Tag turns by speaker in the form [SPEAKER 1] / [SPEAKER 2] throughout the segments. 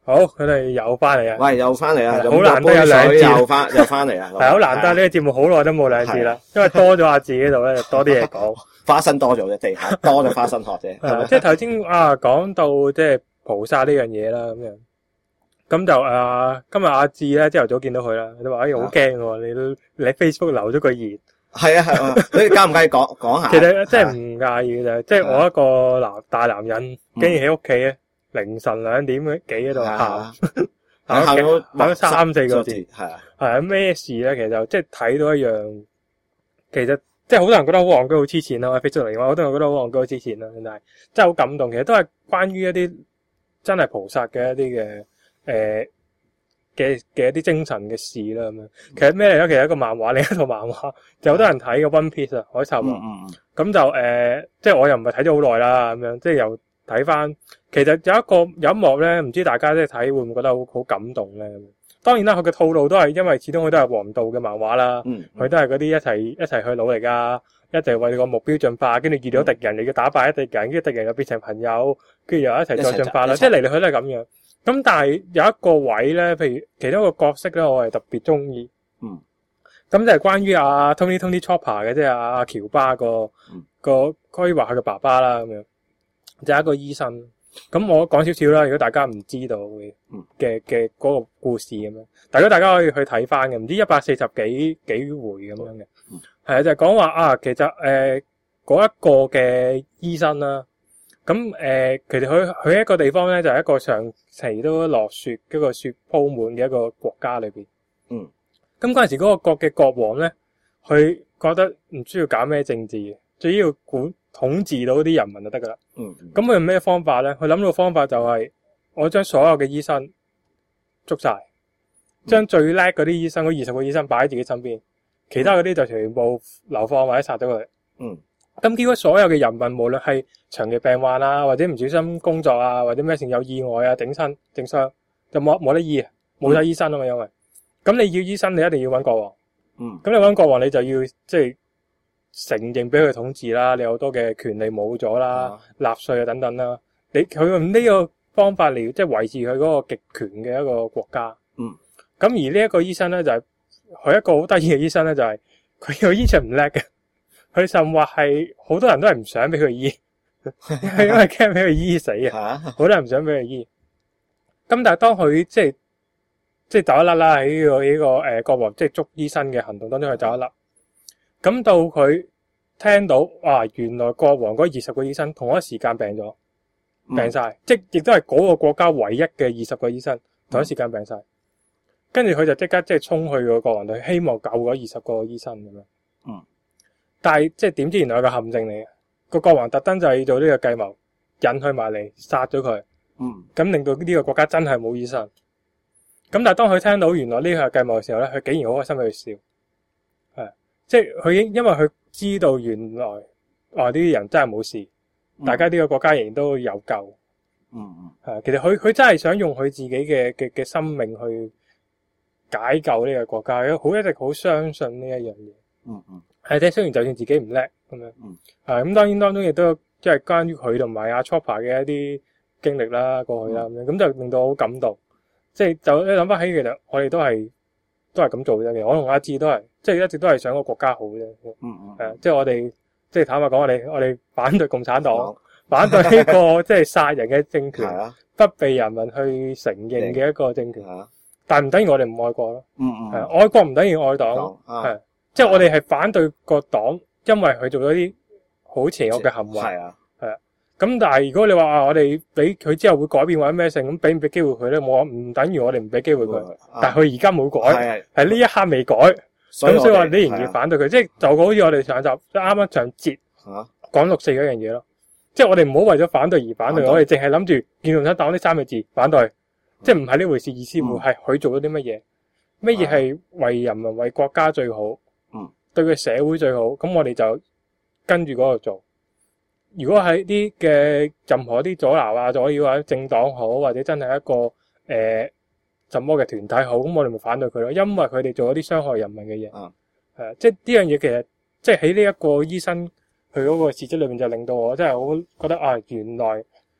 [SPEAKER 1] 好，佢哋又翻嚟啊！
[SPEAKER 2] 喂，又翻嚟啊！
[SPEAKER 1] 好難得有兩節，
[SPEAKER 2] 又翻嚟啊！
[SPEAKER 1] 係好難得呢個節目好耐都冇兩節啦，因為多咗阿志呢度咧，就多啲嘢講。
[SPEAKER 2] 花生多咗嘅地下多咗花生殼啫。
[SPEAKER 1] 即係頭先講到即係菩薩呢樣嘢啦，咁樣咁就今日阿志咧朝頭早見到佢啦，佢都話好驚喎，你 Facebook 留咗個言。
[SPEAKER 2] 係啊，你介唔介意講下？
[SPEAKER 1] 其實即係唔介意嘅，即係我一個大男人，竟然喺屋企咧凌晨2點幾喺度喊，喊咗3-4個字，係啊咩事咧？其實就即係睇到一樣，其實即係好多人覺得好戇居、好黐線啦。Facebook 嚟嘅話，好多人覺得好戇居、好黐線啦，但係真係好感動。其實都係關於一啲真係菩薩嘅一啲嘅一啲精神嘅事啦咁樣。其實咩嚟咧？其實一個漫畫，另一套漫畫就好多人睇嘅 One Piece 啊，海賊王。咁就即係我又唔係睇咗好耐啦，咁樣即係又睇翻。其實有一幕咧，唔知大家即係睇會唔會覺得好感動咧？當然啦，佢嘅套路都係因為始終佢都係王道嘅漫畫啦。佢都係嗰啲一齊去努力啊，一齊為個目標進化，跟住遇到敵人，你要打敗一敵人，跟住敵人又變成朋友，跟住又一齊再進化啦。即係嚟嚟去都係咁樣。咁但係有一個位咧，譬如其中一個角色咧，我係特別中意。咁就係關於阿 Tony Chopper 嘅，即係阿喬巴個可以話佢嘅爸爸啦，咁樣就係一個醫生。咁我講少少啦，如果大家唔知道嘅嗰個故事咁樣，大家可以去睇翻嘅，唔知140幾回咁樣嘅，係啊，就係講話其實嗰一個嘅醫生啦，咁其實佢喺一個地方咧，就係一個長期都落雪，一個雪鋪滿嘅一個國家裏邊。咁嗰陣時嗰個國嘅國王咧，佢覺得唔需要搞咩政治嘅，最要統治到啲人民就得噶啦。咁佢用咩方法咧？佢諗到方法就係我將所有嘅醫生捉晒，將最叻嗰啲醫生，嗰20個醫生擺喺自己身邊，其他嗰啲就全部流放或者殺咗佢。咁結果所有嘅人民，無論係長期病患啊，或者唔小心工作啊，或者咩成有意外啊，整傷，就冇得醫，冇晒醫生啊嘛，因為咁你要醫生，你一定要揾國王。咁你揾國王，你就要即係承認俾佢統治啦，你好多嘅權利冇咗啦，納稅啊等等啦。佢用呢個方法嚟即係維持佢嗰個極權嘅一個國家。咁而呢一個醫生咧就係佢一個好得意嘅醫生咧，就係佢個醫術唔叻嘅，佢甚至話係好多人都係唔想俾佢醫，因為驚俾佢醫死啊！好多人唔想俾佢醫。咁但係當佢即係走一甩啦，喺呢個國王即係捉醫生嘅行動當中，佢走一甩。咁到佢聽到原來國王嗰20個醫生同一時間病咗，病晒，即係亦都係嗰個國家唯一嘅20個醫生同一時間病晒。跟住佢就即刻即係衝去個國王度，希望救嗰20個醫生咁樣。但係即係點知原來有個陷阱嚟嘅，個國王特登就係做呢個計謀，引佢埋嚟殺咗佢。咁令到呢個國家真係冇醫生。咁但係當佢聽到原來呢個計謀嘅時候咧，佢竟然好開心喺度笑，係即係佢因為佢知道原來呢啲人真係冇事，大家呢個國家仍然都有救。係其實佢真係想用佢自己嘅生命去解救呢個國家，一直好相信呢一樣嘢。係即係雖然就算自己唔叻咁樣，係咁當然當中亦都即係關於佢同埋阿 Chopper 嘅一啲經歷啦，過去啦咁樣，咁就令到我好感動。即係就你諗翻起，其實我哋都係咁做啫嘅。我同阿志都係，即係一直都係想個國家好啫。即係我哋即係坦白講，我哋反對共產黨，反對呢個即係殺人嘅政權，不被人民去承認嘅一個政權。但係唔等於我哋唔愛國咯。愛國唔等於愛黨。係即係我哋係反對個黨，因為佢做咗啲好邪惡嘅行為。咁但係如果你話我哋俾佢之後會改變或者咩性，咁俾唔俾機會佢咧？我唔等於我哋唔俾機會佢，但係佢而家冇改，係呢一刻未改，咁所以話你仍然反對佢，即係就好似我哋上集啱啱上節講6四嗰樣嘢咯，即係我哋唔好為咗反對而反對，我哋淨係諗住見共產黨呢3個字反對，即係唔係呢回事，意思會係佢做咗啲乜嘢，乜嘢係為人民為國家最好，對佢社會最好，咁我哋就跟住嗰個做。如果喺啲嘅任何啲阻撓啊、阻擾啊，政黨好或者真係一個什麼嘅團體好，咁我哋咪反對佢咯，因為佢哋做咗啲傷害人民嘅嘢。即係呢樣嘢其實即係喺呢一個醫生佢嗰個事蹟裏面就令到我真係好覺得原來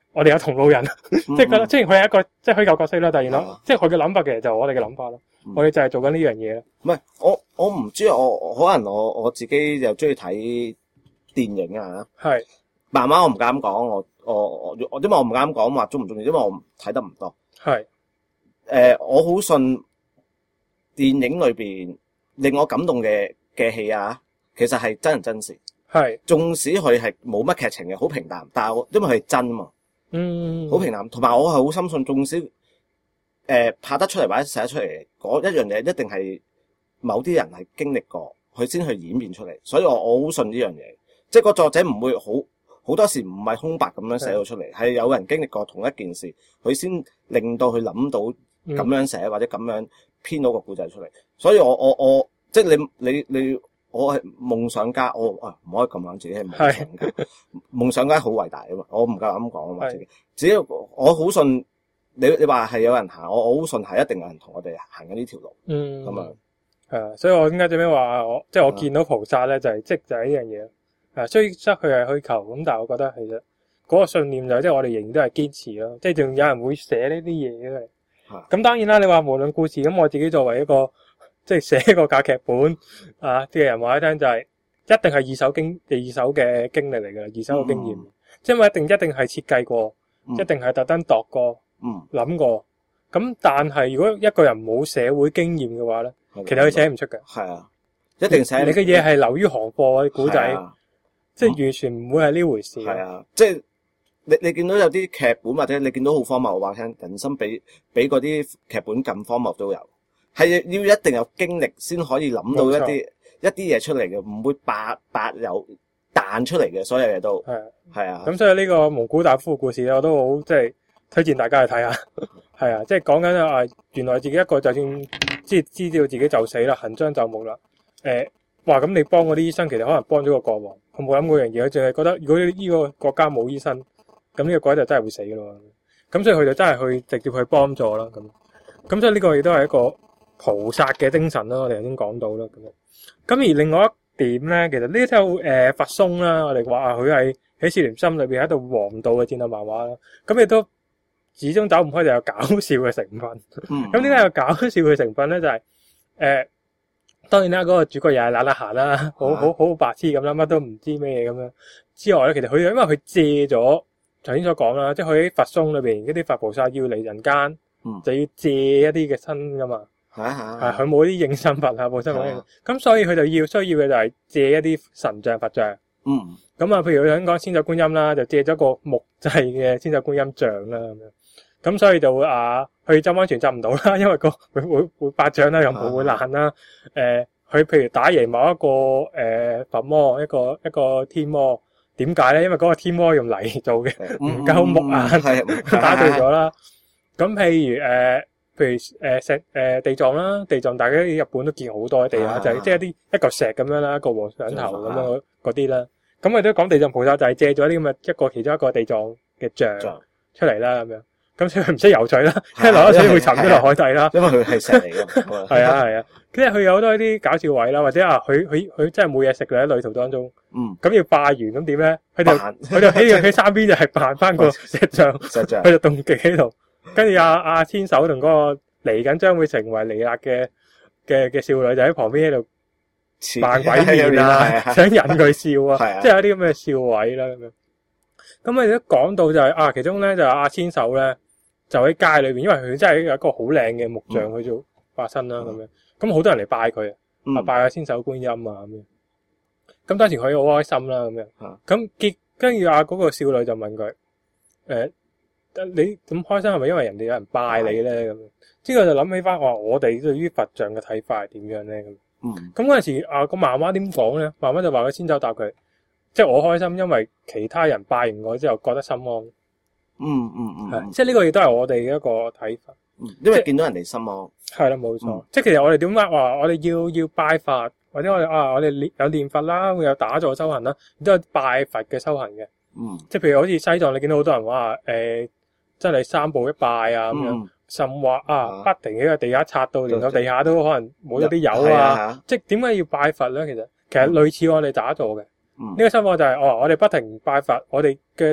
[SPEAKER 1] 我哋有同路人，即係覺得雖然佢係一個即係虛構角色啦，但係然後即係佢嘅諗法其實就係我哋嘅諗法咯。我哋就係做緊呢樣嘢咯。
[SPEAKER 2] 唔係我唔知我可能我自己又中意睇電影啊。係漫畫我唔敢講，我因為我唔敢講話中唔中意，因為我睇得唔多。係我好信電影裏邊令我感動嘅戲啊，其實係真人真事。係縱使佢係冇乜劇情嘅，好平淡，但係因為佢係真嘛，好平淡。同埋我係好深信，縱使拍得出嚟或者寫得出嚟嗰一樣嘢，一定係某啲人係經歷過，佢先去演變出嚟。所以我好信呢樣嘢，即係個作者唔會好多時唔係空白咁樣寫到出嚟，係有人經歷過同一件事，佢先令到佢諗到咁樣寫或者咁樣編到個故仔出嚟。所以我即係你我係夢想家，我唔可以咁講自己係夢想家。夢想家好偉大啊嘛，我唔夠膽講啊嘛自己。只要我好信你話係有人行，我好信係一定有人同我哋行緊呢條路。咁樣係啊，所以我點解最尾話即係我見到菩薩咧，就係呢樣嘢。雖則佢係虛構咁，但係我覺得其實嗰個信念就即係我哋仍然都係堅持咯。即係仲有人會寫呢啲嘢嘅。咁當然啦，你話無論故事咁，我自己作為一個即係寫個假劇本嘅人話一聽就係一定係二手嘅經歷嚟㗎，二手嘅經驗，即係一定係設計過，一定係特登度過，諗過。咁但係如果一個人冇社會經驗嘅話咧，其實佢寫唔出嘅。係啊，一定寫。你嘅嘢係流於行貨嘅古仔，即係完全唔會係呢回事。係啊，即係你見到有啲劇本或者你見到好荒謬，我話聽人生比嗰啲劇本更荒謬都有。係要一定有經歷先可以諗到一啲嘢出嚟嘅，唔會白有彈出嚟嘅，所有嘢都係啊。咁所以呢個蒙古大夫嘅故事咧，我都好即係推薦大家去睇下。係啊，即係講緊原來自己一個就算知道自己就死啦，行將就木啦。咁你幫嗰啲醫生，其實可能幫咗個國王，佢冇諗嗰樣嘢，佢淨係覺得如果呢個國家冇醫生，咁呢個國家就真係會死噶咯。咁所以佢就真係去直接去幫助啦。咁所以呢個亦都係一個菩薩嘅精神啦，我哋頭先講到啦，咁而另外一點咧，其實呢套佛松啦，我哋話佢係喺少年心裏邊喺度王道嘅戰鬥漫畫啦，咁亦都始終走唔開就有搞笑嘅成分。咁點解有搞笑嘅成分咧？就係當然啦，嗰個主角又係懶得閒啦，好白痴咁啦，乜都唔知咩嘢咁樣。之外咧，其實佢因為佢借咗頭先所講啦，即係佢喺佛松裏邊嗰啲佛菩薩要嚟人間，就要借一啲嘅身噶嘛。佢冇啲應身佛冇身佛，咁所以佢就需要嘅就係借一啲神像佛像。咁譬如佢想講千手觀音啦，就借咗個木製嘅千手觀音像啦咁樣。咁所以就會去浸溫泉浸唔到啦，因為會白掌啦，又唔會爛啦。佢譬如打贏某一個佛魔，一個天魔，點解咧？因為嗰個天魔用泥做嘅，唔夠木眼，打到咗啦。咁譬如地藏啦，地藏大家喺日本都見好多喺地下，就係即係一嚿石咁樣啦，一個和尚頭咁樣嗰啲啦。咁我哋都講地藏菩薩就係借咗啲咁嘅其中一個地藏嘅像出嚟啦，咁樣。咁所以佢唔識游水啦，一落咗水會沉咗落海底啦。因為佢係石嚟嘅。係啊，跟住佢有好多啲搞笑位啦，或者佢真係冇嘢食喺旅途當中。咁要拜完咁點咧？佢就喺山邊就係扮翻個石像，佢就凍極喺度。跟住阿千手同嗰個嚟緊將會成為彌勒嘅少女就喺旁邊喺度扮鬼面想引佢笑即係有啲咁嘅笑位啦咁樣。咁我哋都講到就係其中咧就阿千手咧就喺街裏邊，因為佢真係有一個好靚嘅木像去做化身啦咁樣。咁好多人嚟拜佢拜阿千手觀音咁樣。咁當時佢好開心啦咁樣。咁跟住嗰個少女就問佢你咁開心係咪因為人哋有人拜你咧咁樣？之後就諗起翻我哋對於佛像嘅睇法係點樣咧咁。咁嗰陣時個媽媽點講咧？媽媽就話佢千手答佢，即係我開心，因為其他人拜完我之後覺得心安。即係呢個亦都係我哋嘅一個睇法。因為見到人哋心安。係啦，冇錯。即係其實我哋點解話我哋要拜佛，或者我哋有念佛啦，會有打坐修行啦，亦都有拜佛嘅修行嘅。即係譬如好似西藏，你見到好多人話真係三步一拜咁樣，甚至話不停喺個地下擦到連個地下都可能冇咗啲油即係點解要拜佛咧？其實類似我哋打坐嘅呢個心法就係我哋不停拜佛，我哋嘅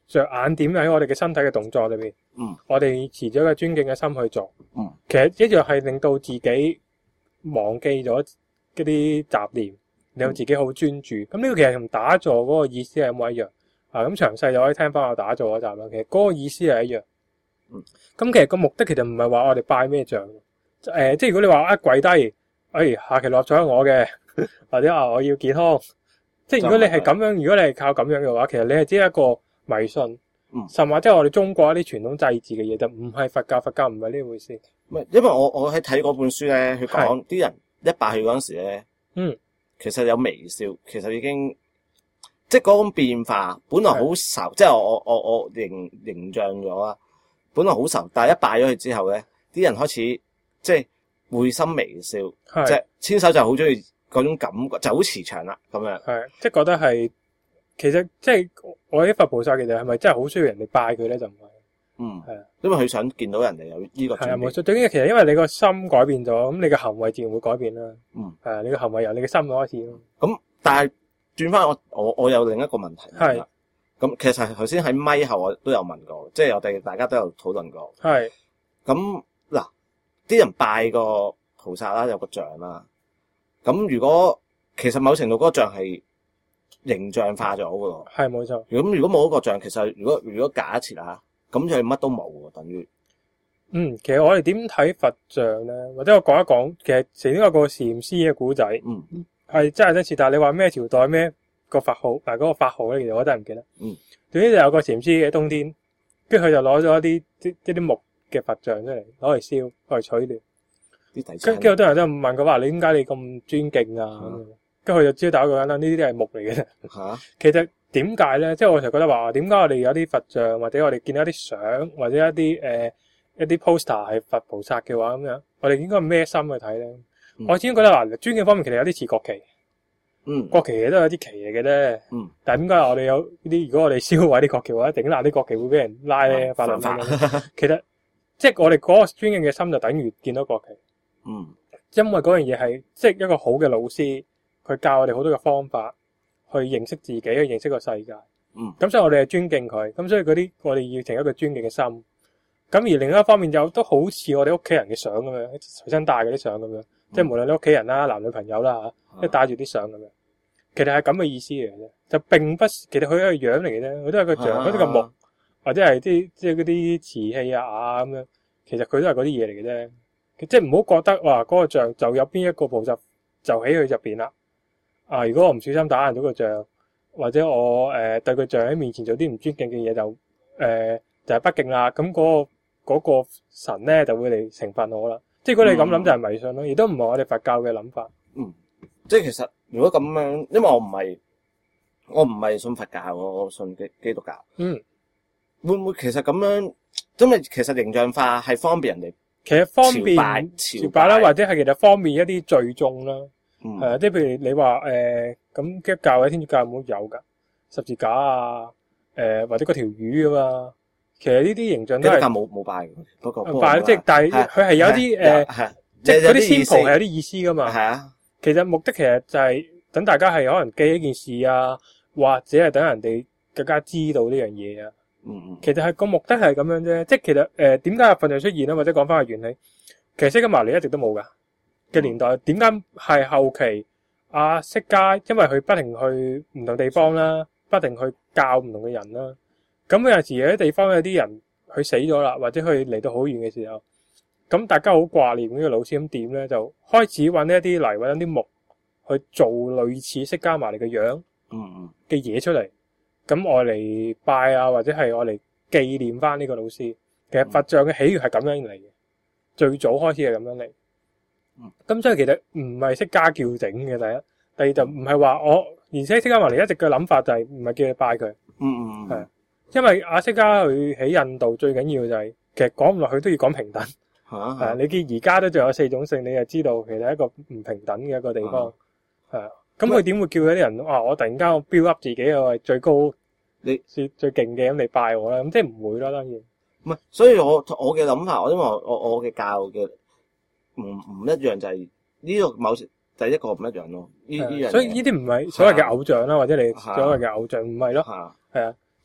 [SPEAKER 1] 着眼點喺我哋嘅身體嘅動作裏邊。我哋持咗個尊敬嘅心去做。其實一樣係令到自己忘記咗嗰啲雜念，令到自己好專注。咁呢個其實同打坐嗰個意思係一模一樣。咁詳細就可以聽翻我打坐嗰集啦。其實嗰個意思係一樣。咁其實個目的其實唔係話我哋拜咩像。即係如果你話跪低，下期落咗我嘅，或者我要健康。即係如果你係咁樣，如果你係靠咁樣嘅話，其實你係只係一個迷信。甚至即係我哋中國一啲傳統祭祀嘅嘢，就唔係佛教，佛教唔係呢回事。
[SPEAKER 2] 因為我喺睇嗰本書咧，佢講啲人一拜佢嗰陣時咧，其實有微笑，其實已經即係嗰種變化，本來好愁，即係我形象咗啊，本來好愁，但係一拜咗佢之後咧，啲人開始即係會心微笑，即係千手就好中意嗰種感覺，就好慈祥啦咁樣。
[SPEAKER 1] 係即係覺得係。其實即係我啲佛菩薩，其實係咪真係好需要人哋拜佢咧？就唔係，係啊，
[SPEAKER 2] 因為佢想見到人哋有呢個轉變。係啊，冇錯。
[SPEAKER 1] 最緊要其實因為你個心改變咗，咁你嘅行為自然會改變啦。係啊，你嘅行為由你嘅心開始咯。咁
[SPEAKER 2] 但係轉翻我有另一個問題。係。咁其實頭先喺咪後我都有問過，即係我哋大家都有討論過。係。咁嗱，啲人拜個菩薩啦，有個像啦。咁如果其實某程度嗰個像係形象化咗嘅喎，
[SPEAKER 1] 係冇錯。
[SPEAKER 2] 如果冇嗰個像，其實如果假設啊，咁就乜都冇喎，等於。
[SPEAKER 1] 其實我哋點睇佛像咧？或者我講一講，其實成呢個禪師嘅古仔，係真係真似。但係你話咩朝代咩個法號，嗰個法號咧，其實我真係唔記得。總之就有個禪師嘅冬天，跟住佢就攞咗一啲木嘅佛像出嚟，攞嚟燒，攞嚟取暖。跟住好多人都問佢話：你點解你咁尊敬啊？跟住佢就招打一個人啦，呢啲都係木嚟嘅啫。其實點解咧？即係我成日覺得話，點解我哋有啲佛像，或者我哋見到一啲相，或者一啲 poster 係佛菩薩嘅話咁樣，我哋應該咩心去睇咧？我始終覺得嗱，尊敬方面其實有啲似國旗。國旗都有啲旗嚟嘅啫。但係點解我哋有呢啲？如果我哋燒毀啲國旗或者頂爛啲國旗，會俾人拉咧？法律其實即係我哋嗰個尊敬嘅心，就等於見到國旗。因為嗰樣嘢係即係一個好嘅老師。佢教我哋好多嘅方法去認識自己，去認識個世界。咁所以我哋係尊敬佢。咁所以嗰啲我哋要呈一個尊敬嘅心。咁而另一方面又都好似我哋屋企人嘅相咁樣，隨身帶嗰啲相咁樣。即係無論你屋企人啦、男女朋友啦嚇，都帶住啲相咁樣。其實係咁嘅意思嚟嘅啫。就並不是，其實佢係個樣嚟嘅啫。佢都係個像，好似個木，或者係即係嗰啲瓷器啊咁樣。其實佢都係嗰啲嘢嚟嘅啫。即係唔好覺得話嗰個像就有邊一個菩薩就喺佢入邊啦。如果我唔小心打爛咗個像，或者我對個像喺面前做啲唔尊敬嘅嘢，就係不敬啦。咁嗰個神咧就會嚟懲罰我啦。即係如果你咁諗就係迷信咯，亦都唔係我哋佛教嘅諗法。
[SPEAKER 2] 即係其實如果咁樣，因為我唔係信佛教，我信基督教。會唔會其實咁樣？因為其實形象化係方便人哋，
[SPEAKER 1] 其實方便朝拜啦，或者係其實方便一啲罪眾啦。係啊，即係譬如你話咁基督教或者天主教有噶十字架啊，或者嗰條魚噶嘛，其實呢啲形象都係基督教冇拜嘅，不過拜即係，但係佢係有啲即係嗰啲仙袍係有啲意思噶嘛。係啊，其實目的其實就係等大家係可能記一件事啊，或者係等人哋更加知道呢樣嘢啊。其實係個目的係咁樣啫，即係其實點解佛像出現咧，或者講翻個原理，其實釋迦牟尼一直都冇噶。嘅年代，點解係後期釋迦，因為佢不停去唔同地方啦，不停去教唔同嘅人啦。咁有陣時有啲地方有啲人佢死咗啦，或者佢嚟到好遠嘅時候，咁大家好掛念呢個老師，咁點咧就開始揾一啲泥揾一啲木去做類似釋迦牟尼嘅樣嘅嘢出嚟，咁我嚟拜啊，或者係我嚟紀念翻呢個老師。其實佛像嘅起源係咁樣嚟嘅，最早開始係咁樣嚟。咁所以其實唔係釋迦叫整嘅，第二就唔係話而且釋迦牟尼一直嘅諗法就係唔係叫你拜佢，係，因為釋迦佢喺印度最緊要就係，其實講唔落去都要講平等，你見而家都仲有4種姓，你就知道其實係一個唔平等嘅一個地方，係，咁佢點會叫嗰啲人我突然間我 build up 自己我係最高，你最勁嘅咁你拜我啦，咁即係唔會啦，當然，
[SPEAKER 2] 唔係，所以我嘅諗法，因為我嘅教嘅。唔一樣就係呢個某時第一個唔一樣咯，呢樣。所以呢啲唔係所謂嘅偶像啦，或者你所謂嘅偶像唔係咯，係啊，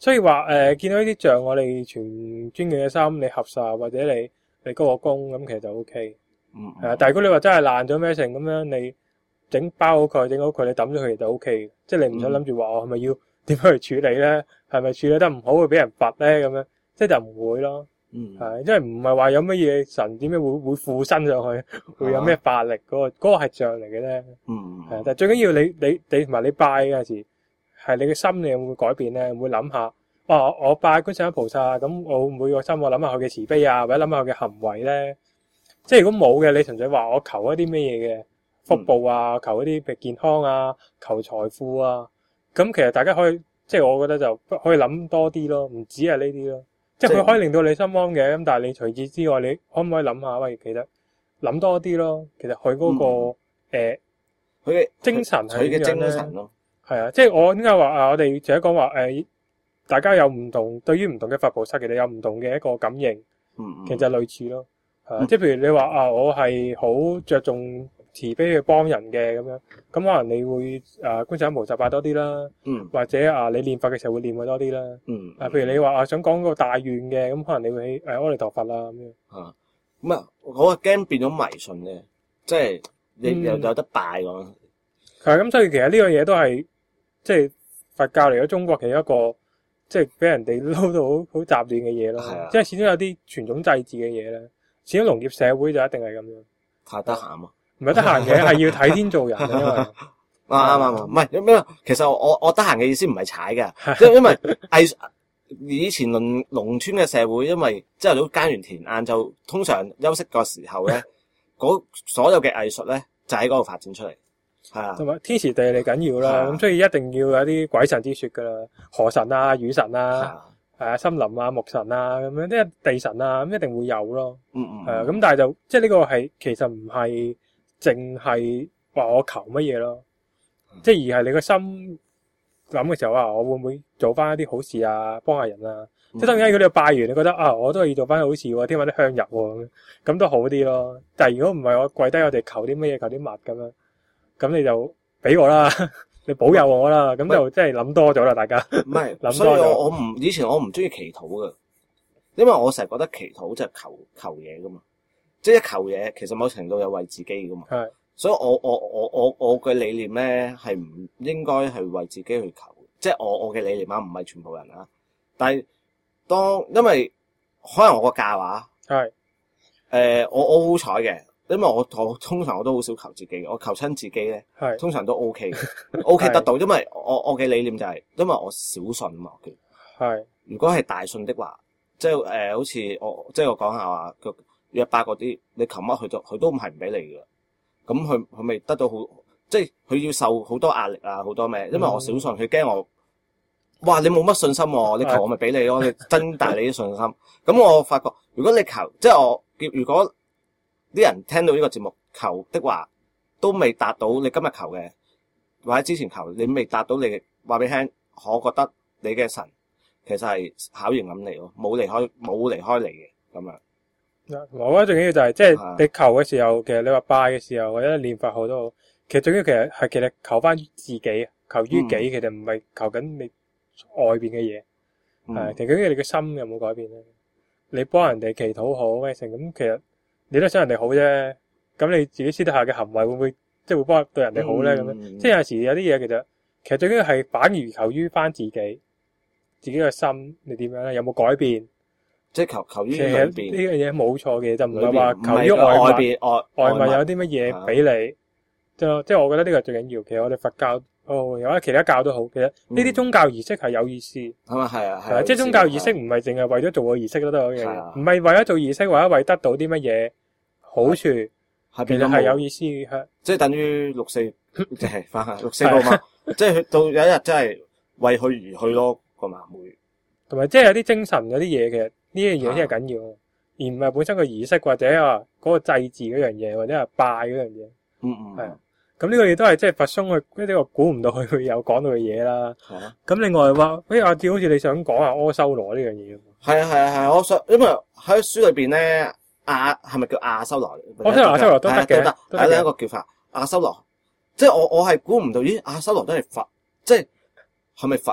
[SPEAKER 1] 所以話見到呢啲像我哋全尊敬嘅心，你合實或者你鞠個躬咁，其實就 O K。係啊，但係如果你話真係爛咗咩成咁樣，你整包好佢，整好佢，你抌咗佢就 O K。即係你唔使諗住話我係咪要點樣去處理咧？係咪處理得唔好會俾人罰咧？咁樣即係就唔會咯。係，因為唔係話有乜嘢神點樣會附身上去，會有咩法力嗰個係像嚟嘅咧。係，但係最緊要你同埋你拜嗰陣時，係你嘅心你有冇改變咧？會諗下，我拜觀世音菩薩，咁我會唔會個心我諗下佢嘅慈悲啊，或者諗下佢嘅行為咧？即係如果冇嘅，你純粹話我求一啲咩嘢嘅福報啊，求一啲譬如健康啊，求財富啊，咁其實大家可以，即係我覺得就可以諗多啲咯，唔止係呢啲咯。即係佢可以令到你心安嘅，咁但係你除此之外，你可唔可以諗下？喂，其實諗多啲咯。其實佢嗰個佢嘅精神係點樣咧？係啊，即係我點解話我哋成日講話大家有唔同，對於唔同嘅佛菩薩，其實有唔同嘅一個感應。其實類似咯。即係譬如你話我係好着重慈悲去幫人嘅咁樣，咁可能你會觀世音菩薩拜多啲啦，或者你念佛嘅時候會念佢多啲啦，譬如你話想講個大願嘅，咁可能你會起阿彌陀佛啦咁樣。
[SPEAKER 2] 咁啊，我驚變咗迷信嘅，即係你又有得拜咁。
[SPEAKER 1] 係咁，所以其實呢樣嘢都係即係佛教嚟咗中國其中一個，即係俾人哋撈到好雜亂嘅嘢咯。即係始終有啲傳統祭祀嘅嘢咧，始終農業社會就一定係咁樣。太
[SPEAKER 2] 得閒啊！
[SPEAKER 1] 唔係得閒嘅，係要睇天做人嘅，因為
[SPEAKER 2] 啱，唔係咩？其實我得閒嘅意思唔係踩嘅，因為以前農村嘅社會，因為朝頭早耕完田，晏晝通常休息個時候咧，所有嘅藝術咧就喺嗰度發展出嚟，係啊。
[SPEAKER 1] 同埋天時地利緊要啦，咁所以一定要有啲鬼神之說噶啦，河神啊、雨神啊。森林啊、木神啊咁樣，啲地神啊咁一定會有咯。咁但係就即係呢個係其實唔係淨係話我求乜嘢咯，即係而係你個心諗嘅時候我會唔會做翻一啲好事啊，幫下人啊？即係當然如果你拜完，你覺得我都係要做翻好事喎，添翻啲香油喎，咁都好啲咯。但係如果唔係我跪低我哋求啲乜嘢，求啲物咁樣，咁你就俾我啦。你保佑我啦，咁就真係諗多咗啦，大家。唔係諗多咗。所
[SPEAKER 2] 以以前我唔中意祈禱嘅，因為我成日覺得祈禱即係求嘢噶嘛，即係一求嘢，其實某程度有為自己噶嘛。係。所以我嘅理念咧係唔應該係為自己去求，即係我嘅理念唔係全部人啊。但係因為可能我個教話係我好彩嘅。因為我通常我都好少求自己，我求親自己咧，通常都 OK 嘅，OK 得到，因為我嘅理念就係，因為我少信嘛。係，如果係大信的話，即係好似我講下話，約伯嗰啲，你求乜佢都唔係唔俾你嘅，咁佢咪得到好，即係佢要受好多壓力啊，好多咩？因為我少信，佢驚我，哇！你冇乜信心喎，你求我咪俾你咯，你增大你啲信心。咁我發覺，如果你求，即係如果啲人聽到呢個節目求的話，都未達到你今日求嘅，或者之前求你未達到你嘅，話俾你聽，我覺得你嘅神其實係考驗緊你咯，冇離開你嘅咁樣。
[SPEAKER 1] 我覺得最緊要就係即係你求嘅時候，其實你話拜嘅時候或者念佛好都好，其實最緊要其實求翻自己，求於己，其實唔係求緊你外邊嘅嘢，其實最緊要你嘅心有冇改變咧？你幫人哋祈禱好咩成咁，其實你都想人哋好啫，咁你自己私底下嘅行為會唔會即係會幫對人哋好咧？咁樣即係有時有啲嘢其實最緊要係反而求於翻自己嘅心，你點樣咧？有冇改變？即係求於裏邊呢樣嘢冇錯嘅，就唔係話求於外邊外面有啲乜嘢俾你，即係我覺得呢個最緊要。其實我哋佛教有其他教都好，其實呢啲宗教儀式係有意思。係啊，即係宗教儀式唔係淨係為咗做個儀式都得嘅，唔係為咗做儀式或者為得到啲乜嘢好處，其實係有意思嘅。即係等於六四，即係翻下六四個嘛，即係到有一日真係為佢而去咯個晚會，同埋即係有啲精神嗰啲嘢，其實呢樣嘢先係緊要，而唔係本身個儀式或者嗰個祭祀嗰樣嘢，或者係拜嗰樣嘢。係啊。咁呢個嘢都係即係佛松去呢個估唔到佢會有講到嘅嘢啦。係啊。咁另外話，阿志好似你想講下阿修羅呢樣嘢。係啊，我想因為喺書裏邊咧，係咪叫阿修羅？阿修羅都得嘅，係另一個叫法。阿修羅，即係我係估唔到，咦？阿修羅都係佛，即係咪佛咧？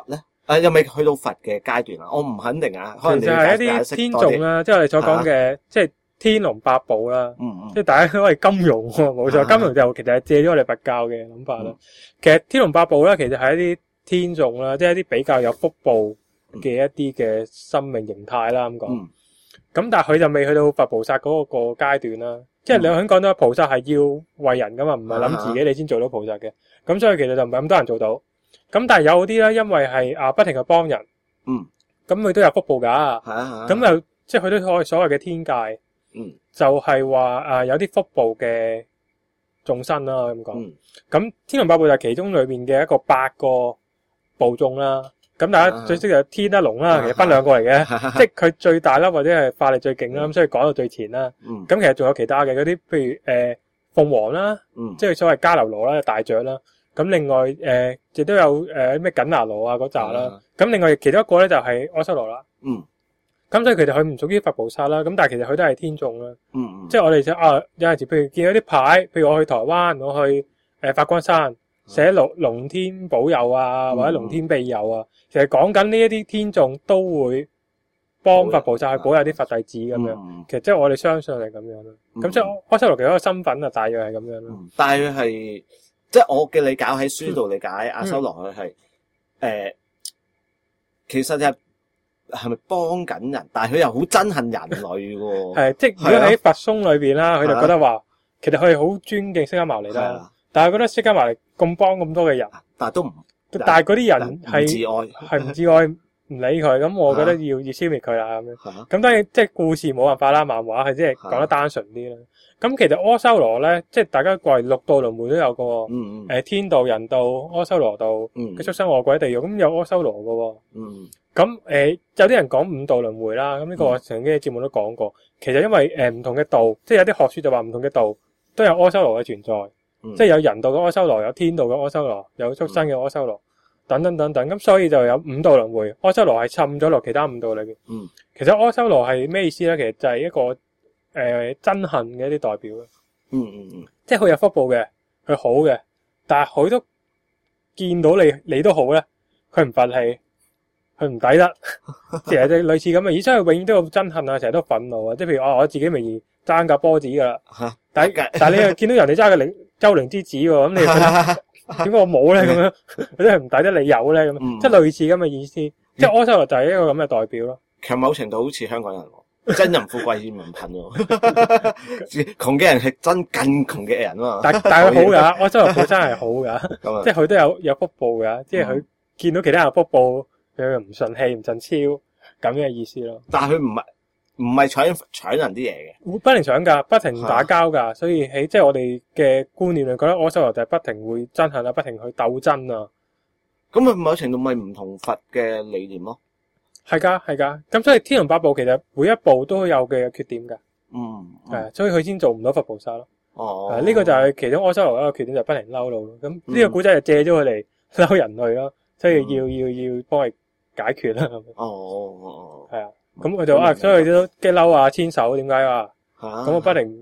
[SPEAKER 2] 又未去到佛嘅階段啊，我唔肯定啊。可能你
[SPEAKER 1] 其實係一啲天眾啦，即係我哋所講嘅，即係天龍八部啦。即係大家都係金融喎，冇錯。金融就其實係借咗我哋佛教嘅諗法啦。其實天龍八部咧，其實係一啲天眾啦，即係一啲比較有福報嘅一啲嘅生命形態啦，咁講。咁但係佢就未去到佛菩薩嗰個階段啦。即係你響講到菩薩係要為人噶嘛，唔係諗自己你先做到菩薩嘅。咁所以其實就唔係咁多人做到。咁但係有啲咧，因為係不停去幫人，咁佢都有福報噶。咁又即係佢都所謂嘅天界，就係話有啲福報嘅眾生啦咁講。咁天龍八部就係其中裏邊嘅一個8個部眾啦。咁大家最識就天啦、龍啦，其實分2個嚟嘅，即係佢最大啦，或者係法力最勁啦，咁所以講到最前啦。咁其實仲有其他嘅嗰啲，譬如鳳凰啦，即係所謂迦樓羅啦、大雀啦。咁另外亦都有咩緊拿羅啊嗰扎啦。咁另外其中一個咧就係阿修羅啦。咁所以其實佢唔屬於佛菩薩啦。咁但係其實佢都係天眾啦。即係我哋有陣時譬如見到啲牌，譬如我去台灣，我去法光山寫龍天保佑啊，或者龍天庇佑啊。其實講緊呢一啲天眾都會幫佛菩薩去保佑啲佛弟子咁樣，其實即係我哋相信係咁樣咯。咁即係阿修羅其實個身份啊，大約係咁樣咯。
[SPEAKER 2] 但係佢係即係我嘅理解喺書度理解，阿修羅佢係其實係咪幫緊人？但係佢又好憎恨人類喎。係
[SPEAKER 1] 即係如果喺佛宗裏邊啦，佢就覺得話，其實佢係好尊敬釋迦牟尼啦，但係覺得釋迦牟尼咁幫咁多嘅人，
[SPEAKER 2] 但係都唔。
[SPEAKER 1] 但係嗰啲人係唔自愛，唔理佢，咁我覺得要消滅佢啦咁樣。咁當然即係故事冇辦法啦，漫畫係即係講得單純啲啦。咁其實阿修羅咧，即係大家過嚟6道輪迴都有個天道、人道、阿修羅道嘅畜生、餓鬼、地獄，咁有阿修羅噶。咁有啲人講5道輪迴啦，咁呢個我曾經嘅節目都講過。其實因為唔同嘅道，即係有啲學說就話唔同嘅道都有阿修羅嘅存在。即係有人道嘅阿修羅，有天道嘅阿修羅，有畜生嘅阿修羅，等等等等，咁所以就有5道輪迴。阿修羅係滲咗落其他5道裏邊。其實阿修羅係咩意思咧？其實就係一個憎恨嘅一啲代表咯。即係佢有福報嘅，佢好嘅，但係佢都見到你都好咧，佢唔忿氣，佢唔抵得，其實就類似咁嘅。而且佢永遠都有憎恨啊，成日都憤怒啊。即係譬如我自己咪爭架波子噶啦，但係你又見到人哋揸嘅幽靈之子喎，咁你點解我冇咧？咁樣佢都係唔抵得你有咧？咁即係類似咁嘅意思。即係阿修羅就係一個咁嘅代表咯。
[SPEAKER 2] 其實某程度好似香港人，真人富貴嫌民貧喎。窮嘅人係真更窮嘅人啊嘛。但
[SPEAKER 1] 係佢好噶，阿修羅本身係好噶，即係佢都有福報噶，即係佢見到其他人福報，佢又唔順氣唔順超咁嘅意思咯。
[SPEAKER 2] 但係佢唔係搶人啲嘢嘅，
[SPEAKER 1] 不停搶噶，不停打交噶，所以喺即係我哋嘅觀念嚟覺得阿修羅就係不停會憎恨啊，不停去鬥爭啊。
[SPEAKER 2] 咁佢某程度咪唔同佛嘅理念咯。
[SPEAKER 1] 係噶，咁所以天龍八部其實每一部都有嘅缺點噶。所以佢先做唔到佛菩薩咯。呢個就係其中阿修羅一個缺點，就係不停嬲怒咯。咁呢個古仔就借咗佢嚟嬲人類咯，所以要幫佢解決啦。係啊。咁佢就所以都激嬲啊，千手點解啊？咁我不停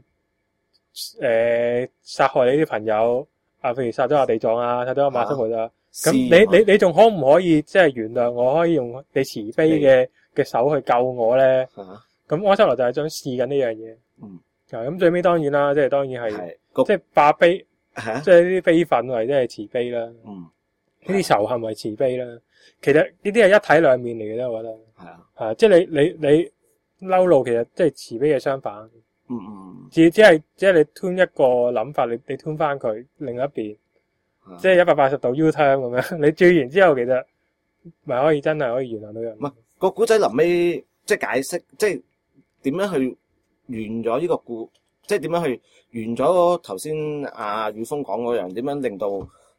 [SPEAKER 1] 殺害你啲朋友譬如殺咗阿地藏啊，殺咗阿馬修菩薩。咁你仲可唔可以即係原諒我？可以用你慈悲嘅手去救我咧？咁阿修羅就係想試緊呢樣嘢。咁最尾當然啦，即係當然係即係化悲，即係呢啲悲憤為即係慈悲啦。呢啲仇恨為慈悲啦。其實呢啲係一體兩面嚟嘅啫，我覺得。即係你嬲怒，其實即係慈悲嘅相反。只係你吞一個諗法，你吞翻佢另一邊，即係180度 U turn 咁樣。你轉完之後，其實咪可以真係可以原諒到人。
[SPEAKER 2] 唔係個古仔臨尾即係解釋，即係點樣去完咗呢個故，即係點樣去完咗頭先阿宇峰講嗰樣，點樣令到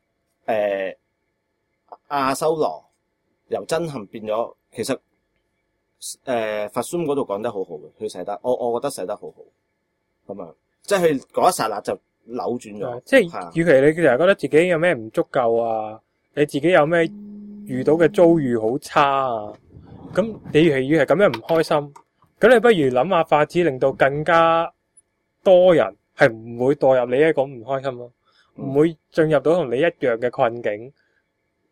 [SPEAKER 2] 阿修羅由憎恨變咗，其實佛書嗰度講得好好嘅，佢寫得，我覺得寫得好好，咁啊，即係佢嗰一剎那就扭轉咗。
[SPEAKER 1] 即係，與其你成日覺得自己有咩唔足夠啊，你自己有咩遇到嘅遭遇好差啊，咁你與其係咁樣唔開心，咁你不如諗下法子，令到更加多人係唔會墮入你一個唔開心咯，唔會進入到同你一樣嘅困境。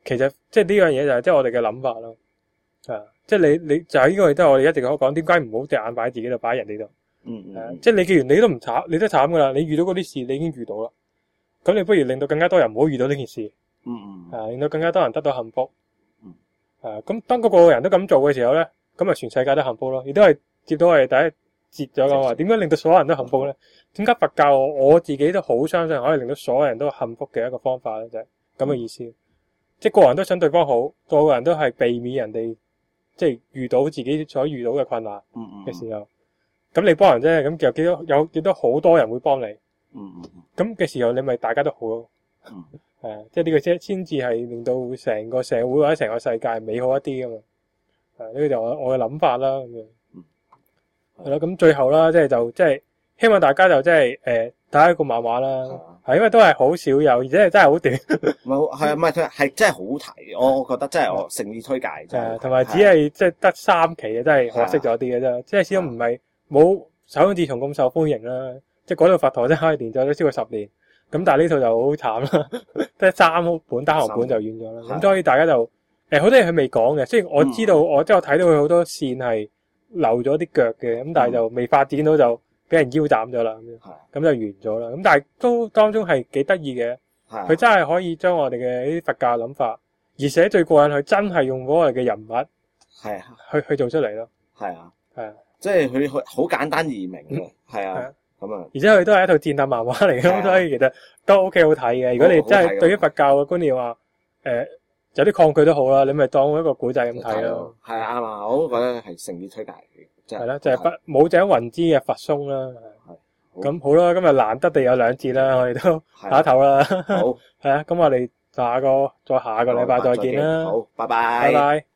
[SPEAKER 1] 其實即係呢樣嘢就係即係我哋嘅諗法咯。即係你就係呢個亦都係我哋一直講，點解唔好隻眼擺喺自己度，擺喺人哋度。即係你既然你都唔慘，你都慘噶啦，你遇到嗰啲事，你已經遇到啦。咁你不如令到更加多人唔好遇到呢件事。令到更加多人得到幸福。咁當個個人都咁做嘅時候咧，咁啊全世界都幸福咯。亦都係接到我哋第一節咗講話，點樣令到所有人都幸福咧？點解佛教我自己都好相信可以令到所有人都幸福嘅一個方法咧，就係咁嘅意思。即係個人都想對方好，個人都係避免人哋即係遇到自己所遇到嘅困難嘅時候，咁你幫人啫，咁有幾多好多人會幫你。咁嘅時候，你咪大家都好咯。即係呢個先至係令到成個社會或者成個世界美好一啲噶嘛。呢個就我嘅諗法啦。咁樣係咯。咁最後啦，即係希望大家就即係睇一個漫畫啦。因為都係好少有，而且係真係好短。
[SPEAKER 2] 唔係真係好睇。我覺得真係我誠意推介。
[SPEAKER 1] 同埋只係即係得3期嘅，真係可惜咗啲嘅啫。即係始終唔係冇手冢治蟲咁受歡迎啦。即係嗰套佛陀真係連載咗超過10年。咁但係呢套就好慘啦，即係3本單行本就完咗啦。咁所以大家就好多嘢佢未講嘅，雖然我知道我睇到佢好多線係漏咗啲腳嘅，咁但係就未發展到就俾人腰斬咗啦，咁就完咗啦。咁但係都當中係幾得意嘅，佢真係可以將我哋嘅呢啲佛教諗法，而且最過癮佢真係用嗰個嘅人物去做出嚟咯。
[SPEAKER 2] 即係佢好簡單易明嘅，咁啊，
[SPEAKER 1] 而且佢都係一套戰鬥漫畫嚟嘅，所以其實都 OK 好睇嘅。如果你真係對於佛教嘅觀念話，有啲抗拒都好啦，你咪當一個古仔咁睇咯。啱
[SPEAKER 2] 啊，我都覺得係誠意推介嘅。
[SPEAKER 1] 係啦，就係武井雲之嘅佛松啦。咁好啦，今日難得地有2節啦，我哋都打頭啦。好，係啊，咁我哋再下個禮拜再見啦。
[SPEAKER 2] 好，拜拜。
[SPEAKER 1] 拜拜。